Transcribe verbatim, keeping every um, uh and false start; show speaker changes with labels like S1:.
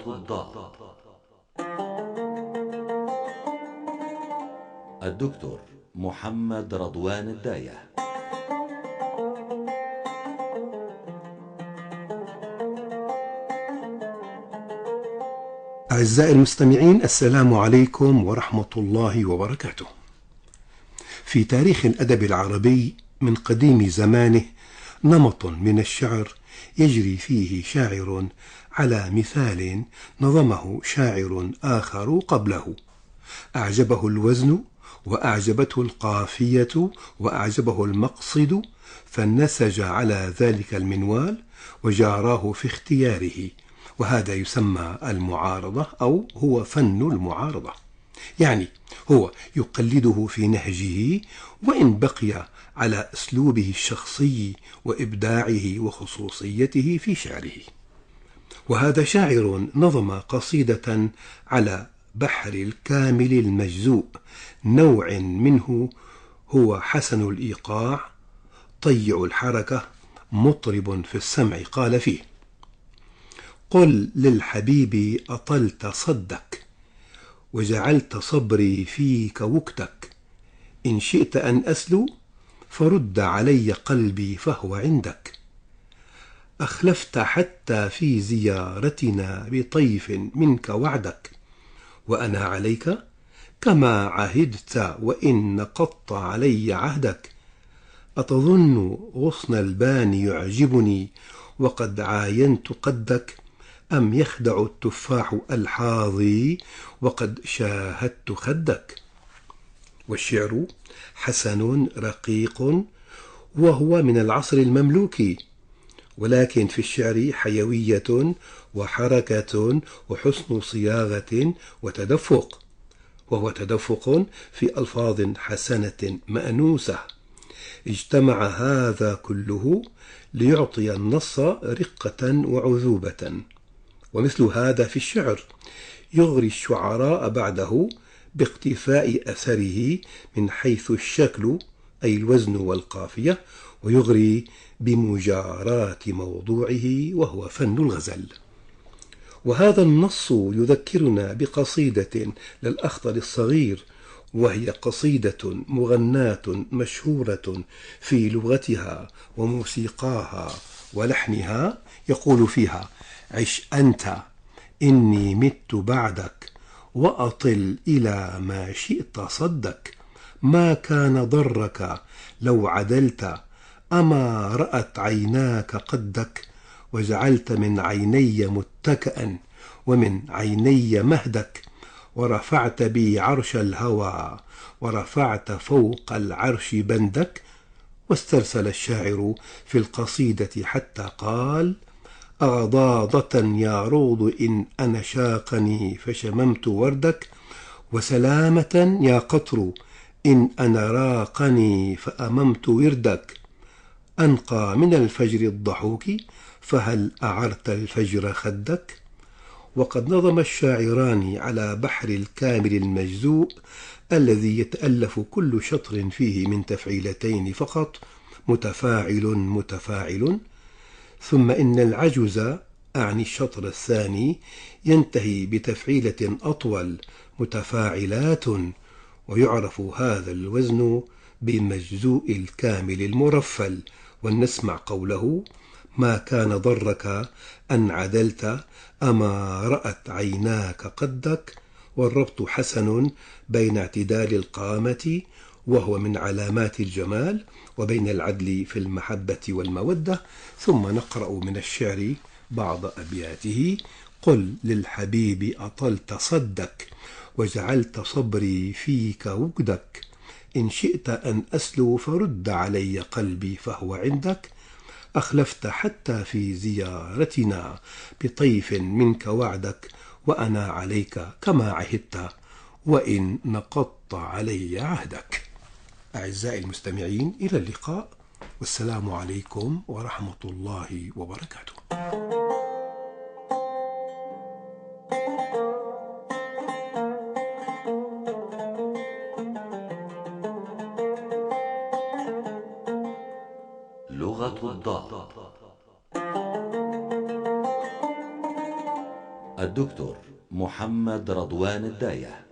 S1: الضاد. الدكتور محمد رضوان الداية.
S2: أعزائي المستمعين، السلام عليكم ورحمة الله وبركاته. في تاريخ الأدب العربي من قديم زمانه نمط من الشعر يجري فيه شاعر على مثال نظمه شاعر آخر قبله، أعجبه الوزن وأعجبته القافية وأعجبه المقصد، فنسج على ذلك المنوال وجاراه في اختياره، وهذا يسمى المعارضة أو هو فن المعارضة. يعني هو يقلده في نهجه وإن بقي على أسلوبه الشخصي وإبداعه وخصوصيته في شعره. وهذا شاعر نظم قصيدة على بحر الكامل المجزوء، نوع منه هو حسن الإيقاع طيع الحركة مطرب في السمع. قال فيه: قل للحبيب أطلت صدك وجعلت صبري فيك وكتك، إن شئت أن أسلو فرد علي قلبي فهو عندك، أخلفت حتى في زيارتنا بطيف منك وعدك، وأنا عليك كما عهدت وإن نقضت علي عهدك، أتظن غصن البان يعجبني وقد عاينت قدك، أم يخدع التفاح الحاظي وقد شاهدت خدك. والشعر حسن رقيق وهو من العصر المملوكي، ولكن في الشعر حيوية وحركة وحسن صياغة وتدفق، وهو تدفق في ألفاظ حسنة مأنوسة. اجتمع هذا كله ليعطي النص رقة وعذوبة، ومثل هذا في الشعر يغري الشعراء بعده باقتفاء أثره من حيث الشكل أي الوزن والقافية، ويغري بمجاراة موضوعه وهو فن الغزل. وهذا النص يذكرنا بقصيدة للأخطل الصغير، وهي قصيدة مغناة مشهورة في لغتها وموسيقاها ولحنها، يقول فيها: عش أنت إني مت بعدك وأطل إلى ما شئت صدك، ما كان ضرك لو عدلت، أما رأت عيناك قدك، وجعلت من عيني متكئا ومن عيني مهدك، ورفعت بي عرش الهوى ورفعت فوق العرش بندك. واسترسل الشاعر في القصيدة حتى قال: أغضاضة يا روض إن أنا شاقني فشممت وردك، وسلامة يا قطر إن أنا راقني فأممت وردك، أنقى من الفجر الضحوك فهل أعرت الفجر خدك. وقد نظم الشاعران على بحر الكامل المجزوء الذي يتألف كل شطر فيه من تفعيلتين فقط، متفاعل متفاعل، ثم إن العجز أعني الشطر الثاني ينتهي بتفعيلة أطول، متفاعلات، ويعرف هذا الوزن بمجزوء الكامل المرفل. ولنسمع قوله: ما كان ضرك أن عدلت، أما رأت عيناك قدك. والربط حسن بين اعتدال القامة وهو من علامات الجمال وبين العدل في المحبة والمودة. ثم نقرأ من الشعر بعض أبياته: قل للحبيب أطلت صدك وجعلت صبري فيك وجدك، إن شئت أن أسلو فرد علي قلبي فهو عندك، أخلفت حتى في زيارتنا بطيف منك وعدك، وأنا عليك كما عهدت وإن نقضت علي عهدك. أعزائي المستمعين، إلى اللقاء، والسلام عليكم ورحمة الله وبركاته.
S1: لغة الضاد. الدكتور محمد رضوان الداية.